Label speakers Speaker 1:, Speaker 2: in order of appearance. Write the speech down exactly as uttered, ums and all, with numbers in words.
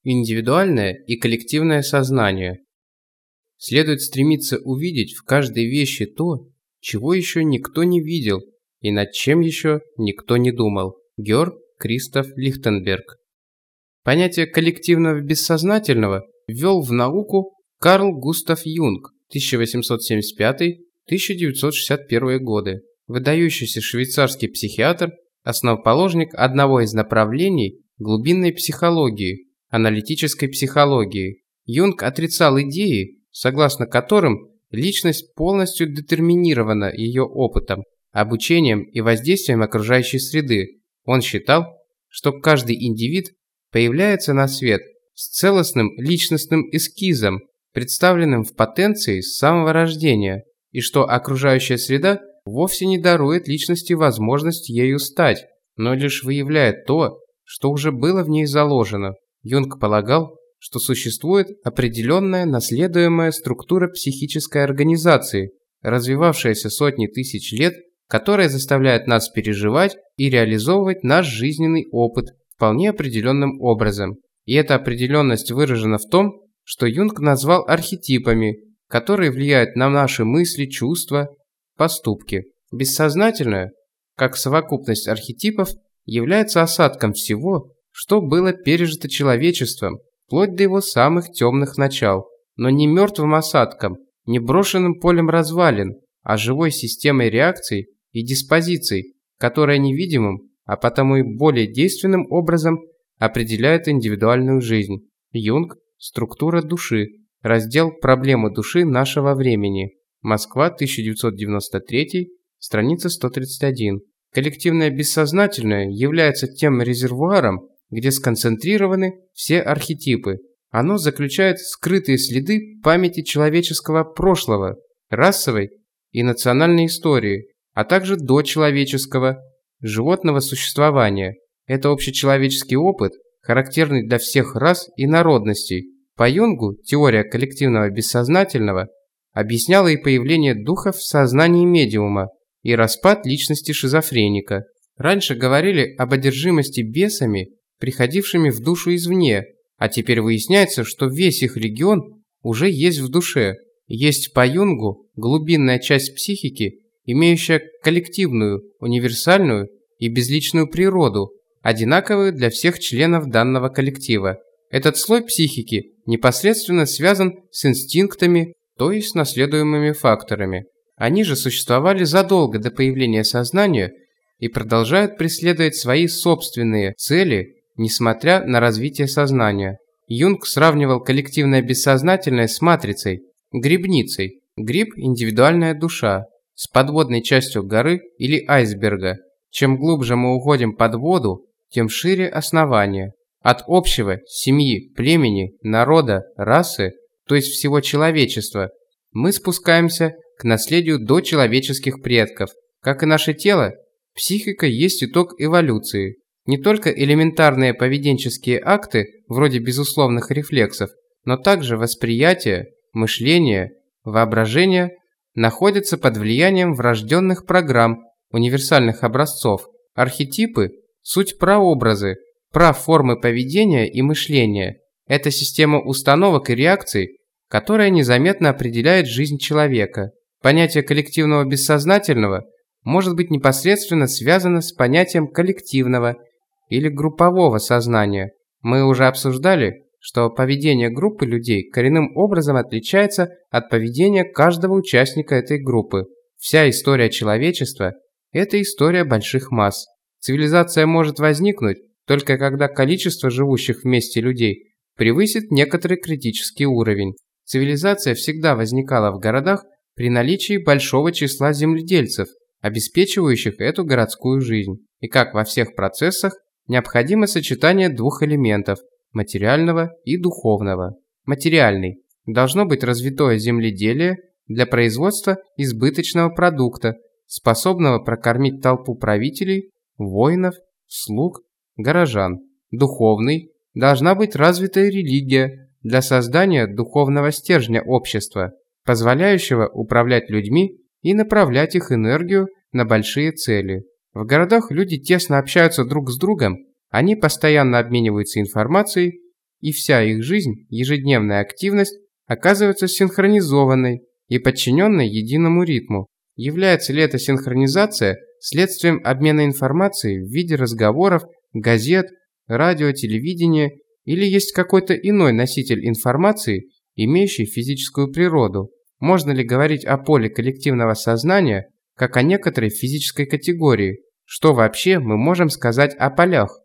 Speaker 1: Индивидуальное и коллективное сознание. Следует стремиться увидеть в каждой вещи то, чего еще никто не видел и над чем еще никто не думал. Георг Кристоф Лихтенберг. Понятие коллективного бессознательного ввел в науку Карл Густав Юнг тысяча восемьсот семьдесят пятый — тысяча девятьсот шестьдесят первый годы. Выдающийся швейцарский психиатр, основоположник одного из направлений глубинной психологии – аналитической психологии. Юнг отрицал идеи, согласно которым личность полностью детерминирована ее опытом, обучением и воздействием окружающей среды. Он считал, что каждый индивид появляется на свет с целостным личностным эскизом, представленным в потенции с самого рождения, и что окружающая среда вовсе не дарует личности возможность ею стать, но лишь выявляет то, что уже было в ней заложено. Юнг полагал, что существует определенная наследуемая структура психической организации, развивавшаяся сотни тысяч лет, которая заставляет нас переживать и реализовывать наш жизненный опыт вполне определенным образом. И эта определенность выражена в том, что Юнг назвал архетипами, которые влияют на наши мысли, чувства, поступки. Бессознательное, как совокупность архетипов, является осадком всего, что было пережито человечеством, вплоть до его самых темных начал, но не мертвым осадком, не брошенным полем развалин, а живой системой реакций и диспозиций, которая невидимым, а потому и более действенным образом определяет индивидуальную жизнь. Юнг. Структура души. Раздел «Проблемы души нашего времени». Москва, тысяча девятьсот девяносто третий, страница сто тридцать один. Коллективное бессознательное является тем резервуаром, где сконцентрированы все архетипы. Оно заключает скрытые следы памяти человеческого прошлого, расовой и национальной истории, а также дочеловеческого, животного существования. Это общечеловеческий опыт, характерный для всех рас и народностей. По Юнгу теория коллективного бессознательного объясняла и появление духов в сознании медиума, и распад личности шизофреника. Раньше говорили об одержимости бесами, приходившими в душу извне, а теперь выясняется, что весь их регион уже есть в душе. Есть по Юнгу глубинная часть психики, имеющая коллективную, универсальную и безличную природу, одинаковую для всех членов данного коллектива. Этот слой психики непосредственно связан с инстинктами, то есть с наследуемыми факторами. Они же существовали задолго до появления сознания и продолжают преследовать свои собственные цели, несмотря на развитие сознания. Юнг сравнивал коллективное бессознательное с матрицей, грибницей. Гриб – индивидуальная душа, с подводной частью горы или айсберга. Чем глубже мы уходим под воду, тем шире основание. От общего, семьи, племени, народа, расы, то есть всего человечества, мы спускаемся к наследию дочеловеческих предков. Как и наше тело, психика есть итог эволюции. Не только элементарные поведенческие акты, вроде безусловных рефлексов, но также восприятие, мышление, воображение находятся под влиянием врожденных программ, универсальных образцов. Архетипы – суть прообразы, праформы поведения и мышления. Это система установок и реакций, которая незаметно определяет жизнь человека. Понятие коллективного бессознательного может быть непосредственно связано с понятием коллективного или группового сознания. Мы уже обсуждали, что поведение группы людей коренным образом отличается от поведения каждого участника этой группы. Вся история человечества – это история больших масс. Цивилизация может возникнуть только когда количество живущих вместе людей превысит некоторый критический уровень. Цивилизация всегда возникала в городах при наличии большого числа земледельцев, обеспечивающих эту городскую жизнь. И как во всех процессах, необходимо сочетание двух элементов – материального и духовного. Материальный – должно быть развитое земледелие для производства избыточного продукта, способного прокормить толпу правителей, воинов, слуг, горожан. Духовный – должна быть развитая религия для создания духовного стержня общества, позволяющего управлять людьми и направлять их энергию на большие цели. В городах люди тесно общаются друг с другом, они постоянно обмениваются информацией и вся их жизнь, ежедневная активность оказывается синхронизованной и подчиненной единому ритму. Является ли эта синхронизация следствием обмена информацией в виде разговоров, газет, радио, телевидения, или есть какой-то иной носитель информации, имеющий физическую природу? Можно ли говорить о поле коллективного сознания как о некоторой физической категории? Что вообще мы можем сказать о полях?